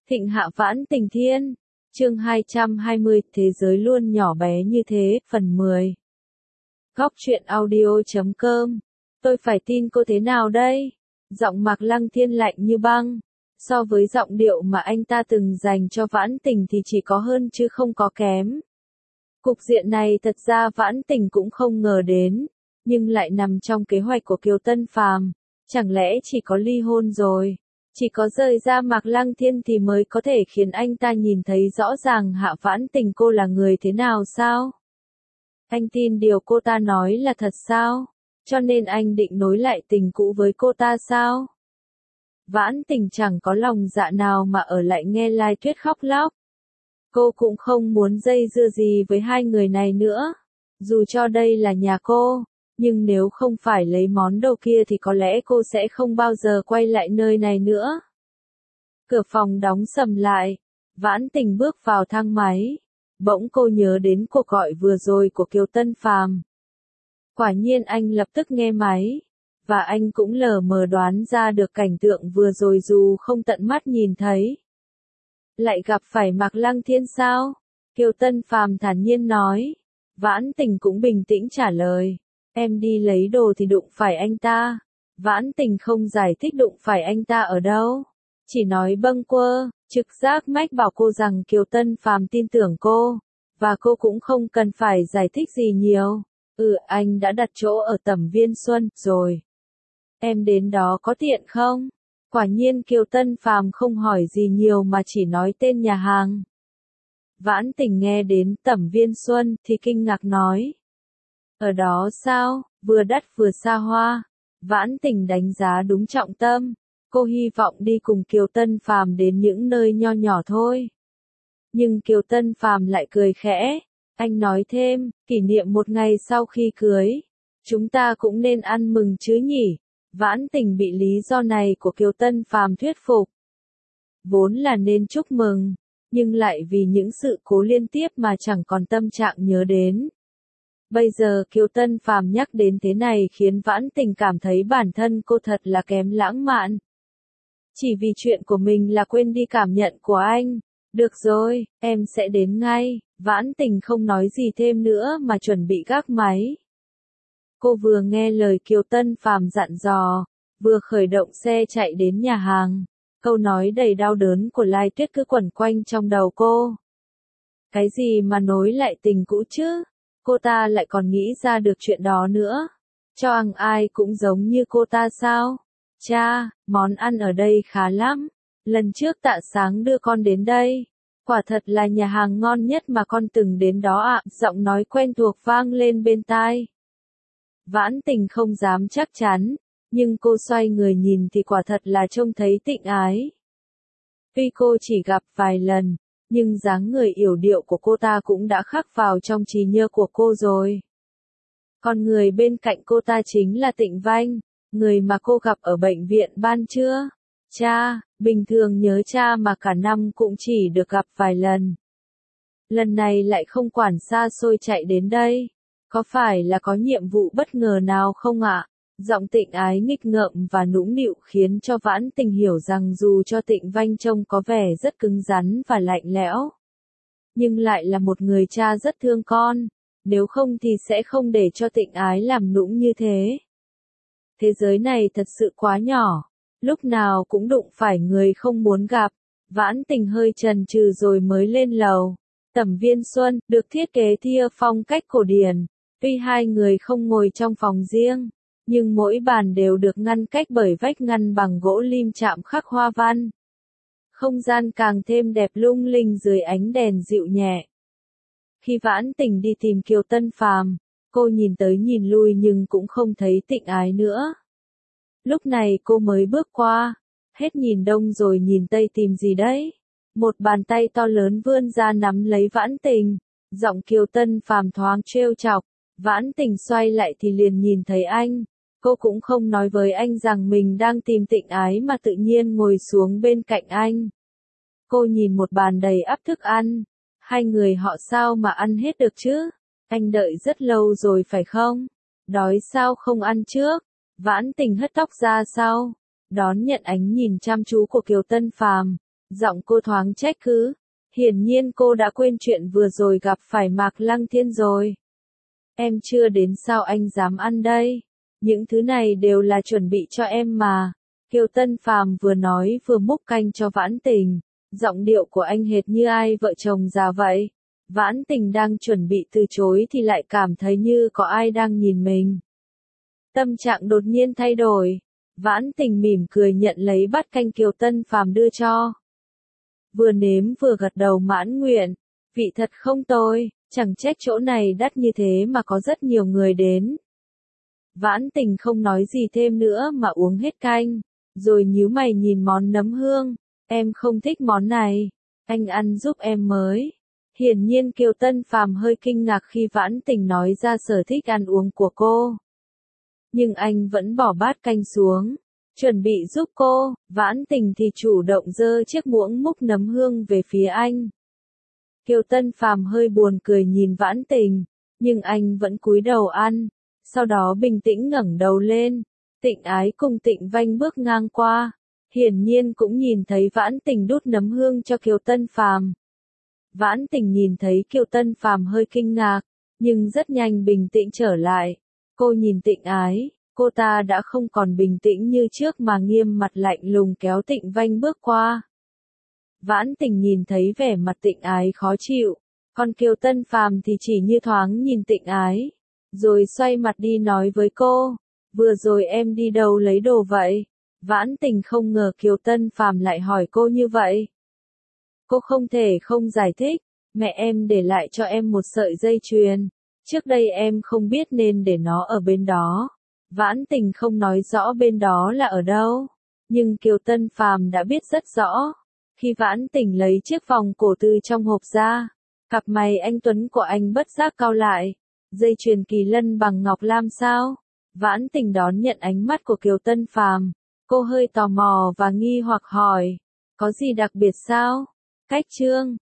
Thịnh hạ vãn tình thiên. Chương 220, thế giới luôn nhỏ bé như thế, phần 10. Góc truyện audio.com. Tôi phải tin cô thế nào đây? Giọng Mạc Lăng Thiên lạnh như băng. So với giọng điệu mà anh ta từng dành cho Vãn Tình thì chỉ có hơn chứ không có kém. Cục diện này thật ra Vãn Tình cũng không ngờ đến, nhưng lại nằm trong kế hoạch của Kiều Tân Phàm. Chẳng lẽ chỉ có ly hôn rồi? Chỉ có rời ra Mạc Lăng Thiên thì mới có thể khiến anh ta nhìn thấy rõ ràng Hạ Vãn Tình cô là người thế nào sao? Anh tin điều cô ta nói là thật sao? Cho nên anh định nối lại tình cũ với cô ta sao? Vãn Tình chẳng có lòng dạ nào mà ở lại nghe Lai Tuyết khóc lóc. Cô cũng không muốn dây dưa gì với hai người này nữa. Dù cho đây là nhà cô, nhưng nếu không phải lấy món đồ kia thì có lẽ cô sẽ không bao giờ quay lại nơi này nữa. Cửa phòng đóng sầm lại. Vãn Tình bước vào thang máy. Bỗng cô nhớ đến cuộc gọi vừa rồi của Kiều Tân Phàm. Quả nhiên anh lập tức nghe máy. Và anh cũng lờ mờ đoán ra được cảnh tượng vừa rồi dù không tận mắt nhìn thấy. Lại gặp phải Mạc Lăng Thiên sao? Kiều Tân Phàm thản nhiên nói. Vãn Tình cũng bình tĩnh trả lời. Em đi lấy đồ thì đụng phải anh ta. Vãn Tình không giải thích đụng phải anh ta ở đâu. Chỉ nói bâng quơ, trực giác mách bảo cô rằng Kiều Tân Phàm tin tưởng cô. Và cô cũng không cần phải giải thích gì nhiều. Anh đã đặt chỗ ở Tẩm Viên Xuân rồi. Em đến đó có tiện không? Quả nhiên Kiều Tân Phàm không hỏi gì nhiều mà chỉ nói tên nhà hàng. Vãn Tình nghe đến Tẩm Viên Xuân thì kinh ngạc nói. Ở đó sao, vừa đắt vừa xa hoa. Vãn Tình đánh giá đúng trọng tâm. Cô hy vọng đi cùng Kiều Tân Phàm đến những nơi nho nhỏ thôi. Nhưng Kiều Tân Phàm lại cười khẽ. Anh nói thêm, kỷ niệm một ngày sau khi cưới. Chúng ta cũng nên ăn mừng chứ nhỉ? Vãn Tình bị lý do này của Kiều Tân Phàm thuyết phục. Vốn là nên chúc mừng, nhưng lại vì những sự cố liên tiếp mà chẳng còn tâm trạng nhớ đến. Bây giờ Kiều Tân Phàm nhắc đến thế này khiến Vãn Tình cảm thấy bản thân cô thật là kém lãng mạn. Chỉ vì chuyện của mình là quên đi cảm nhận của anh. Được rồi, em sẽ đến ngay. Vãn Tình không nói gì thêm nữa mà chuẩn bị gác máy. Cô vừa nghe lời Kiều Tân Phàm dặn dò, vừa khởi động xe chạy đến nhà hàng. Câu nói đầy đau đớn của Lai Tuyết cứ quẩn quanh trong đầu cô. Cái gì mà nối lại tình cũ chứ? Cô ta lại còn nghĩ ra được chuyện đó nữa. Cho ăn ai cũng giống như cô ta sao? Cha, món ăn ở đây khá lắm. Lần trước Tạ Sáng đưa con đến đây. Quả thật là nhà hàng ngon nhất mà con từng đến đó ạ. Giọng nói quen thuộc vang lên bên tai. Vãn Tình không dám chắc chắn, nhưng cô xoay người nhìn thì quả thật là trông thấy Tịnh Ái. Tuy cô chỉ gặp vài lần, nhưng dáng người yểu điệu của cô ta cũng đã khắc vào trong trí nhớ của cô rồi. Còn người bên cạnh cô ta chính là Tịnh Vanh, người mà cô gặp ở bệnh viện ban trưa. Cha, bình thường nhớ cha mà cả năm cũng chỉ được gặp vài lần. Lần này lại không quản xa xôi chạy đến đây. Có phải là có nhiệm vụ bất ngờ nào không ạ? Giọng Tịnh Ái nghịch ngợm và nũng nịu khiến cho Vãn Tình hiểu rằng dù cho Tịnh Vanh trông có vẻ rất cứng rắn và lạnh lẽo, nhưng lại là một người cha rất thương con, nếu không thì sẽ không để cho Tịnh Ái làm nũng như thế. Thế giới này thật sự quá nhỏ, lúc nào cũng đụng phải người không muốn gặp. Vãn Tình hơi chần chừ rồi mới lên lầu. Tẩm Viên Xuân được thiết kế theo phong cách cổ điển. Tuy hai người không ngồi trong phòng riêng, nhưng mỗi bàn đều được ngăn cách bởi vách ngăn bằng gỗ lim chạm khắc hoa văn. Không gian càng thêm đẹp lung linh dưới ánh đèn dịu nhẹ. Khi Vãn Tình đi tìm Kiều Tân Phàm, cô nhìn tới nhìn lui nhưng cũng không thấy Tịnh Ái nữa. Lúc này cô mới bước qua, hết nhìn đông rồi nhìn tây tìm gì đấy. Một bàn tay to lớn vươn ra nắm lấy Vãn Tình, giọng Kiều Tân Phàm thoáng trêu chọc. Vãn Tình xoay lại thì liền nhìn thấy anh. Cô cũng không nói với anh rằng mình đang tìm Tịnh Ái mà tự nhiên ngồi xuống bên cạnh anh. Cô nhìn một bàn đầy ắp thức ăn. Hai người họ sao mà ăn hết được chứ? Anh đợi rất lâu rồi phải không? Đói sao không ăn trước? Vãn Tình hất tóc ra sau, đón nhận ánh nhìn chăm chú của Kiều Tân Phàm. Giọng cô thoáng trách cứ. Hiển nhiên cô đã quên chuyện vừa rồi gặp phải Mạc Lăng Thiên rồi. Em chưa đến sao anh dám ăn đây? Những thứ này đều là chuẩn bị cho em mà. Kiều Tân Phàm vừa nói vừa múc canh cho Vãn Tình. Giọng điệu của anh hệt như ai vợ chồng già vậy. Vãn Tình đang chuẩn bị từ chối thì lại cảm thấy như có ai đang nhìn mình. Tâm trạng đột nhiên thay đổi. Vãn Tình mỉm cười nhận lấy bát canh Kiều Tân Phàm đưa cho. Vừa nếm vừa gật đầu mãn nguyện. Vị thật không tồi, chẳng trách chỗ này đắt như thế mà có rất nhiều người đến. Vãn Tình không nói gì thêm nữa mà uống hết canh, rồi nhíu mày nhìn món nấm hương. Em không thích món này, anh ăn giúp em mới. Hiển nhiên Kiều Tân Phàm hơi kinh ngạc khi Vãn Tình nói ra sở thích ăn uống của cô. Nhưng anh vẫn bỏ bát canh xuống, chuẩn bị giúp cô. Vãn Tình thì chủ động giơ chiếc muỗng múc nấm hương về phía anh. Kiều Tân Phàm hơi buồn cười nhìn Vãn Tình, nhưng anh vẫn cúi đầu ăn, sau đó bình tĩnh ngẩng đầu lên. Tịnh Ái cùng Tịnh Vanh bước ngang qua, hiển nhiên cũng nhìn thấy Vãn Tình đút nấm hương cho Kiều Tân Phàm. Vãn Tình nhìn thấy Kiều Tân Phàm hơi kinh ngạc, nhưng rất nhanh bình tĩnh trở lại. Cô nhìn Tịnh Ái, cô ta đã không còn bình tĩnh như trước mà nghiêm mặt lạnh lùng kéo Tịnh Vanh bước qua. Vãn Tình nhìn thấy vẻ mặt Tịnh Ái khó chịu, còn Kiều Tân Phàm thì chỉ như thoáng nhìn Tịnh Ái, rồi xoay mặt đi nói với cô, vừa rồi em đi đâu lấy đồ vậy? Vãn Tình không ngờ Kiều Tân Phàm lại hỏi cô như vậy. Cô không thể không giải thích, mẹ em để lại cho em một sợi dây chuyền, trước đây em không biết nên để nó ở bên đó. Vãn Tình không nói rõ bên đó là ở đâu, nhưng Kiều Tân Phàm đã biết rất rõ. Khi Vãn Tình lấy chiếc vòng cổ từ trong hộp ra, cặp mày anh tuấn của anh bất giác cau lại. Dây chuyền kỳ lân bằng ngọc lam sao? Vãn Tình đón nhận ánh mắt của Kiều Tân Phàm, cô hơi tò mò và nghi hoặc hỏi, có gì đặc biệt sao? Cách chương